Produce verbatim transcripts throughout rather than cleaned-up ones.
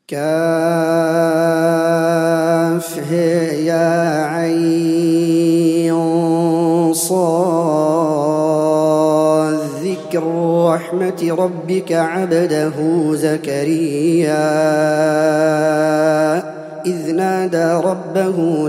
كاف يا عين صاد ذكر رحمة ربك عبده زكريا إذ نادى ربه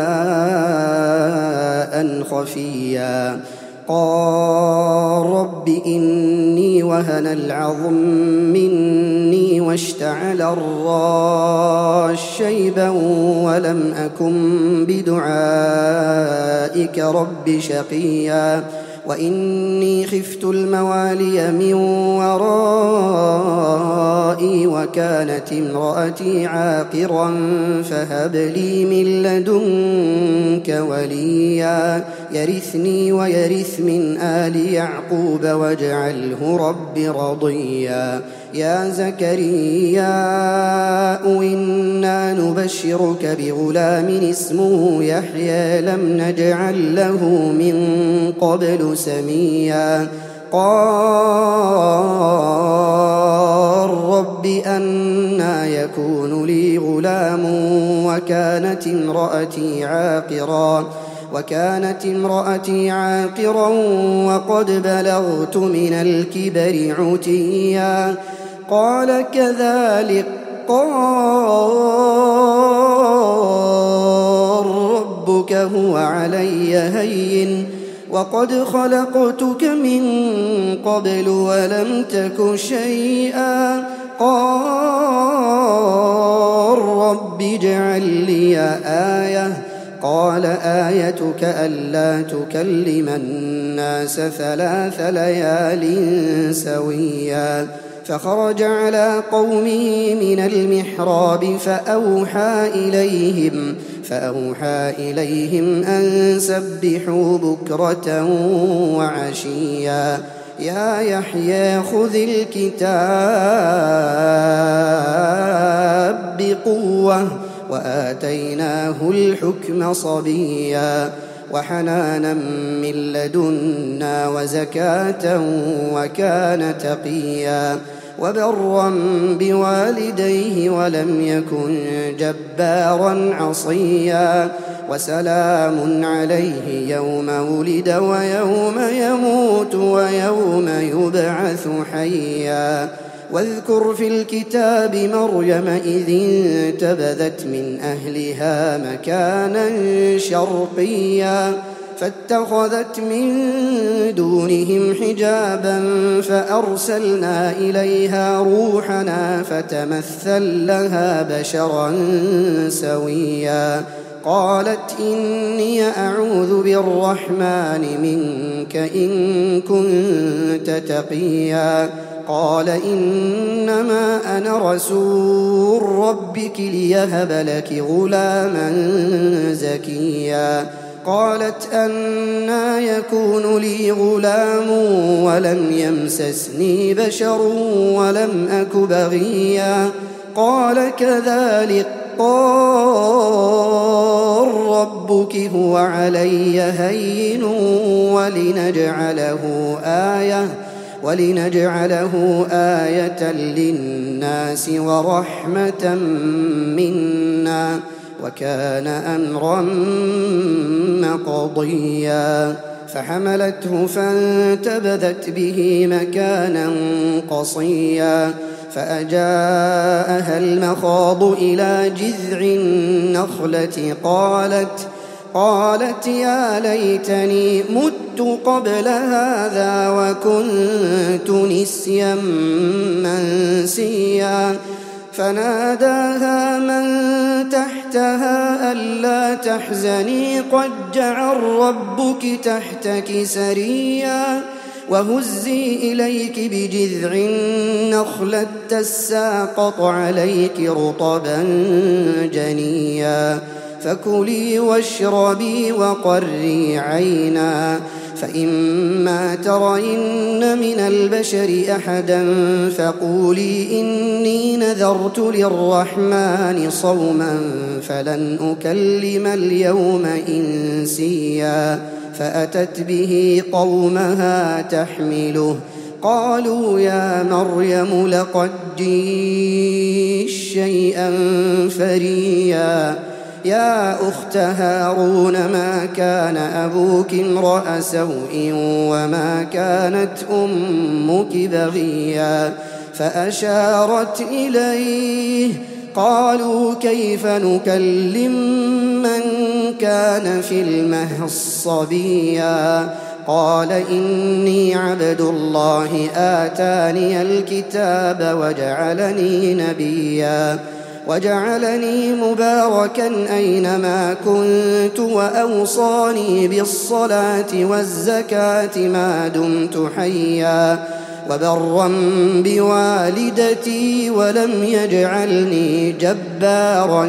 نداء خفيا قال رب إني وهن العظم مني واشتعل الراس شيبا ولم أكن بدعائك رب شقيا وإني خفت الموالي من ورائي وكانت امرأتي عاقرا فهب لي من لدنك وليا يرثني ويرث من آل يعقوب واجعله رب رضيا يا زكريا إنا نبشرك بغلام اسمه يحيى لم نجعل له من قبل سميا قال رب أنى يكون لي غلام وكانت امرأتي عاقرا وكانت امرأتي عاقرا وقد بلغت من الكبر عتيا قال كذلك قال ربك هو علي هين وقد خلقتك من قبل ولم تك شيئا قال رب اجعل لي آية قال آيتك ألا تكلم الناس ثلاث ليال سويا فخرج على قومه من المحراب فأوحى إليهم فأوحى إليهم أن سبحوا بكرة وعشيا يا يحيى خذ الكتاب بقوة وآتيناه الحكم صبيا وحنانا من لدنا وزكاة وكان تقيا وبرا بوالديه ولم يكن جبارا عصيا وسلام عليه يوم ولد ويوم يموت ويوم يبعث حيا واذكر في الكتاب مريم إذ انتبذت من أهلها مكانا شرقيا فاتخذت من دونهم حجابا فأرسلنا إليها روحنا فتمثل لها بشرا سويا قالت إني أعوذ بالرحمن منك إن كنت تقيا قال إنما أنا رسول ربك ليهب لك غلاما زكيا قالت أنى يكون لي غلام ولم يمسسني بشر ولم أك بغيا قال كذلك قال ربك هو علي هين ولنجعله آية ولنجعله آية للناس ورحمة منا وكان أمرا مقضيا فحملته فانتبذت به مكانا قصيا فأجاءها المخاض إلى جذع النخلة قالت قالت يا ليتني مت قبل هذا وكنت نسيا منسيا فناداها من تحتها ألا تحزني قد جعل ربك تحتك سريا وهزي إليك بجذع النخلة تساقط عليك رطبا جنيا فكلي واشربي وقري عينا فإما ترين من البشر أحدا فقولي إني نذرت للرحمن صوما فلن أكلم اليوم إنسيا فأتت به قومها تحمله قالوا يا مريم لقد ترجيش شيئا فريا. يا أخت هارون ما كان أبوك امرأ سوء وما كانت أمك بغيا. فأشارت إليه قالوا كيف نكلم من كان في المهد صبيا. قال إني عبد الله آتاني الكتاب وجعلني نبيا وجعلني مباركا أينما كنت وأوصاني بالصلاة والزكاة ما دمت حيا وبرا بوالدتي ولم يجعلني جبارا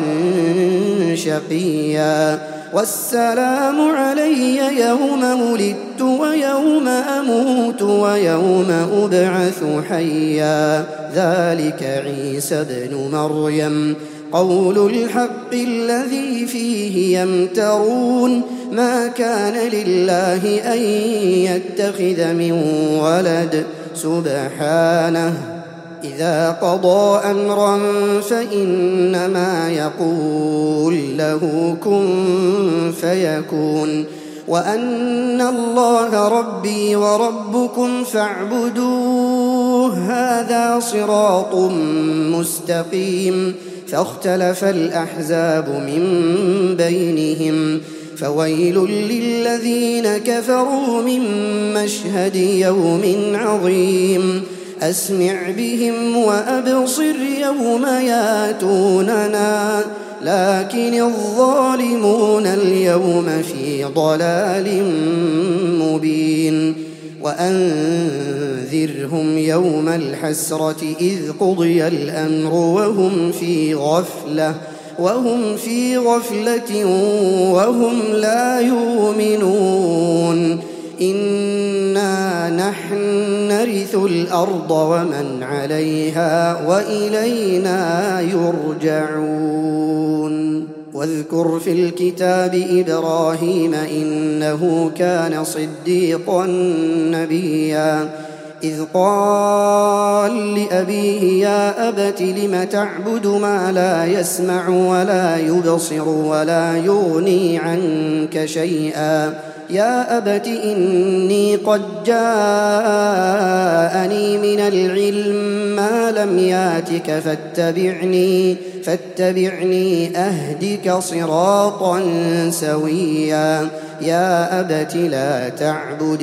شقيا. والسلام علي يوم ولدت ويوم أموت ويوم أبعث حيا. ذلك عيسى ابن مريم قول الحق الذي فيه يمترون. ما كان لله أن يتخذ من ولد سبحانه إذا قضى أمرا فإنما يقول له كن فيكون. وأن الله ربي وربكم فاعبدوه هذا صراط مستقيم. فاختلف الأحزاب من بينهم فويل للذين كفروا من مشهد يوم عظيم. أسمع بهم وأبصر يوم ياتوننا لكن الظالمون اليوم في ضلال مبين. وأنذرهم يوم الحسرة إذ قضي الأمر وهم في غفلة وهم في غفلة وهم لا يؤمنون. إنا نحن نرث الأرض ومن عليها وإلينا يرجعون. واذكر في الكتاب إبراهيم إنه كان صديقا نبيا إذ قال لأبيه يا أبت لم تعبد ما لا يسمع ولا يبصر ولا يغني عنك شيئا. يا أبت إني قد جاءني من العلم ما لم ياتك فاتبعني فاتبعني أهدك صراطا سويا. يا أبت لا تعبد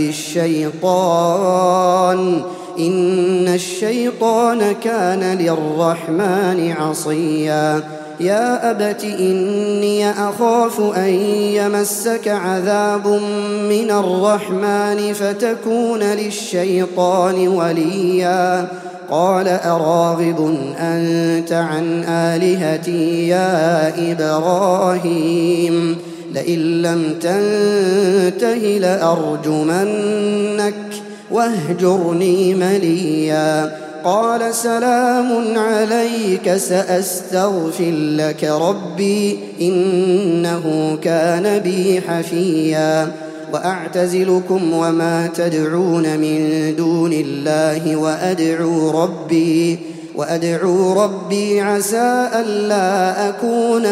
الشيطان إن الشيطان كان للرحمن عصيا. يا أبت إني أخاف أن يمسك عذاب من الرحمن فتكون للشيطان وليا. قال أراغب أنت عن آلهتي يا إبراهيم لئن لم تنته لأرجمنك واهجرني مليا. قال سلام عليك سأستغفر لك ربي إنه كان بي حفيا. وأعتزلكم وما تدعون من دون الله وأدعو ربي وأدعو ربي عسى ألا أكون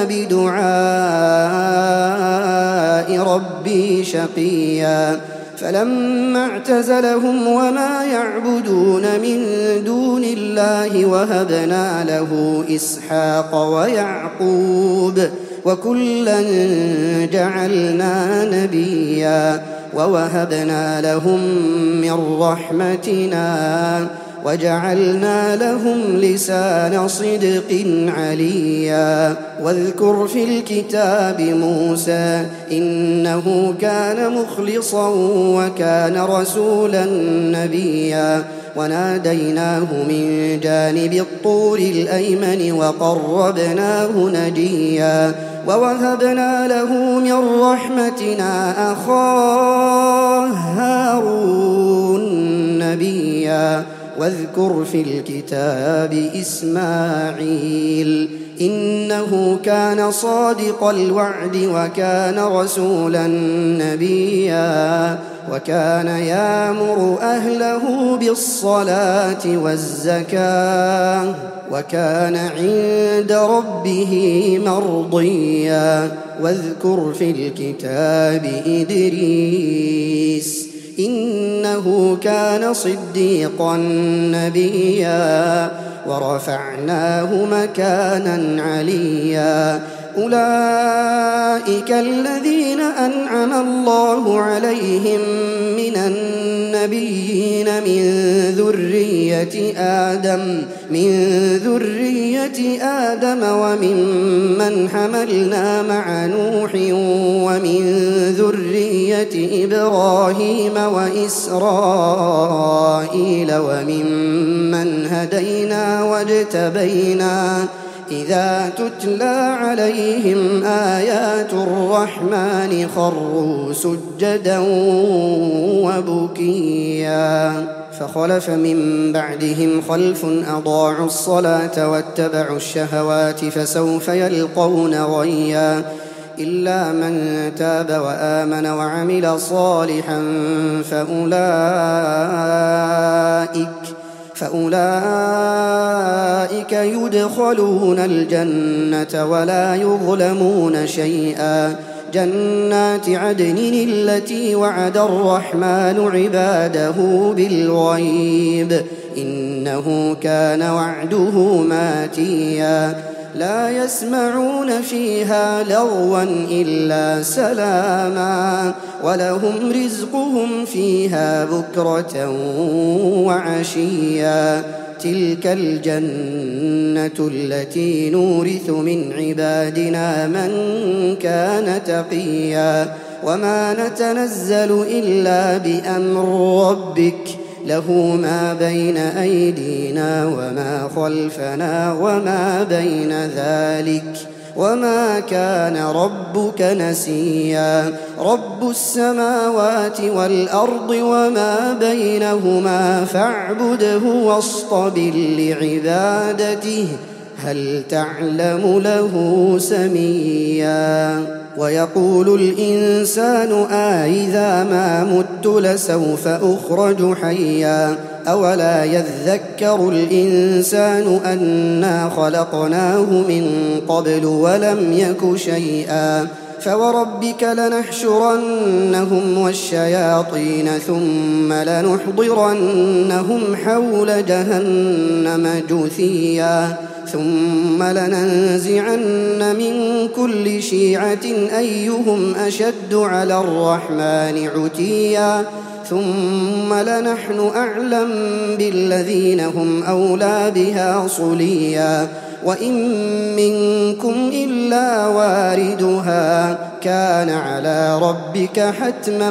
بدعاء ربي شقيا. فلما اعتزلهم وما يعبدون من دون الله وهبنا له إسحاق ويعقوب وكلا جعلنا نبيا ووهبنا لهم من رحمتنا وجعلنا لهم لسان صدق عليا. واذكر في الكتاب موسى إنه كان مخلصا وكان رسولا نبيا. وناديناه من جانب الطور الأيمن وقربناه نجيا. ووهبنا له من رحمتنا أخاه هارون نبيا. واذكر في الكتاب إسماعيل إنه كان صادق الوعد وكان رسولا نبيا. وكان يأمر أهله بالصلاة والزكاة وكان عند ربه مرضيا واذكر في الكتاب إدريس إنه كان صديقا نبيا ورفعناه مكانا عليا أولئك الذين أنعم الله عليهم من النبيين من ذرية آدم من ذرية آدم وممن حملنا مع نوح ومن ذرية إبراهيم وإسرائيل وممن هدينا واجتبينا إذا تتلى عليهم آيات الرحمن خروا سجدا وبكيا فخلف من بعدهم خلف أضاعوا الصلاة واتبعوا الشهوات فسوف يلقون غيا إلا من تاب وآمن وعمل صالحا فأولئك فأولئك يدخلون الجنة ولا يظلمون شيئا جنات عدن التي وعد الرحمن عباده بالغيب إنه كان وعده ماتيا لا يسمعون فيها لغوا إلا سلاما ولهم رزقهم فيها بكرة وعشيا تلك الجنة التي نورث من عبادنا من كان تقيا وما نتنزل إلا بأمر ربك له ما بين أيدينا وما خلفنا وما بين ذلك وما كان ربك نسيا رب السماوات والأرض وما بينهما فاعبده واصطبر لعبادته هل تعلم له سميا ويقول الإنسان أإذا ما مت لسوف أخرج حيا أولا يذكر الإنسان أنا خلقناه من قبل ولم يك شيئا فوربك لنحشرنهم والشياطين ثم لنحضرنهم حول جهنم جثيا ثم لننزعن من كل شيعة أيهم أشد على الرحمن عتيا ثم لنحن أعلم بالذين هم أولى بها صليا وإن منكم إلا واردها كان على ربك حتما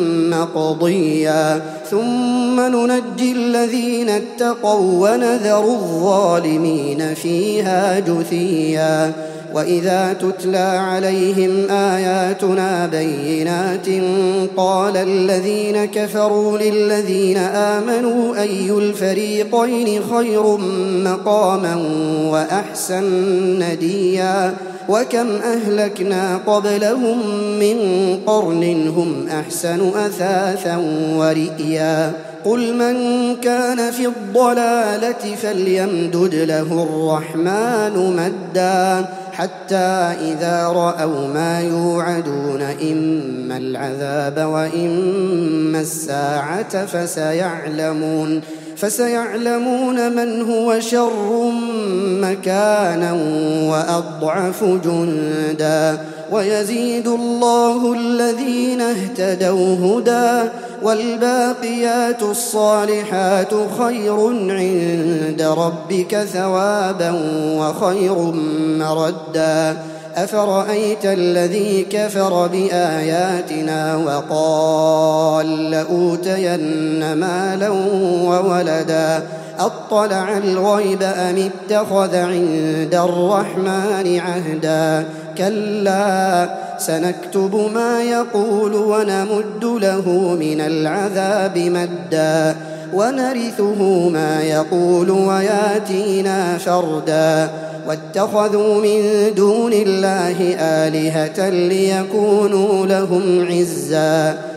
مقضيا ثم ننجي الذين اتقوا ونذر الظالمين فيها جثيا وإذا تتلى عليهم آياتنا بينات قال الذين كفروا للذين آمنوا أي الفريقين خير مقاما وأحسن نديا وكم أهلكنا قبلهم من قرن هم أحسن أثاثا ورئيا قل من كان في الضلالة فليمدد له الرحمن مدا حتى إذا رأوا ما يوعدون إما العذاب وإما الساعة فسيعلمون فسيعلمون من هو شر مكانا وأضعف جندا ويزيد الله الذين اهتدوا هدى والباقيات الصالحات خير عند ربك ثوابا وخير مردا أفرأيت الذي كفر بآياتنا وقال لأوتين مالا وولدا أطلع الغيب أم اتخذ عند الرحمن عهدا كلا سنكتب ما يقول ونمد له من العذاب مدا ونرثه ما يقول وياتينا فردا واتخذوا من دون الله آلهة ليكونوا لهم عزا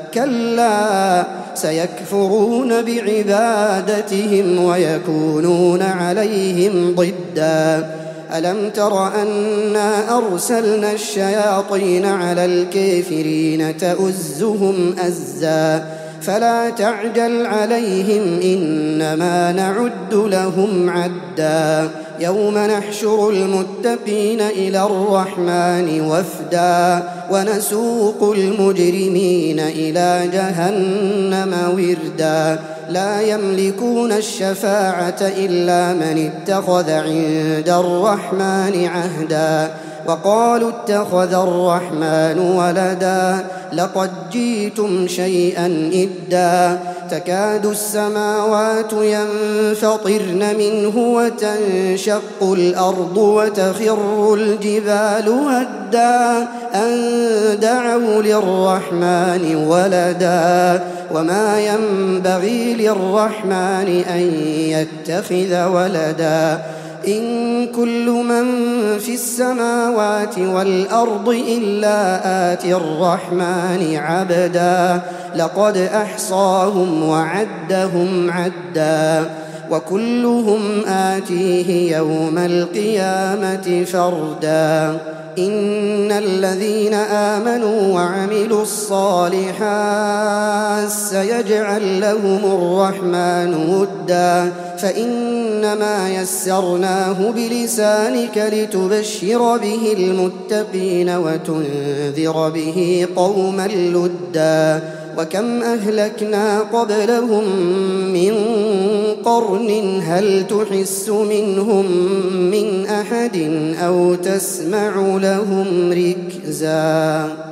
كلا سيكفرون بعبادتهم ويكونون عليهم ضدا ألم تر أنا أرسلنا الشياطين على الكافرين تؤزهم أزا فلا تعجل عليهم إنما نعد لهم عدا يوم نحشر المتقين إلى الرحمن وفدا ونسوق المجرمين إلى جهنم وردا لا يملكون الشفاعة إلا من اتخذ عند الرحمن عهدا وقالوا اتخذ الرحمن ولدا لقد جئتم شيئا إدا تكاد السماوات ينفطرن منه وتنشق الأرض وتخر الجبال هدا أن دعوا للرحمن ولدا وما ينبغي للرحمن أن يتخذ ولدا إن كل من في السماوات والأرض إلا آتي الرحمن عبدا لقد أحصاهم وعدهم عدا وكلهم آتيه يوم القيامة فردا إن الذين آمنوا وعملوا الصالحات سيجعل لهم الرحمن ودا فإنما يسرناه بلسانك لتبشر به المتقين وتنذر به قوما لدا وكم أهلكنا قبلهم من قرن هل تحس منهم من أحد أو تسمع لهم ركزا.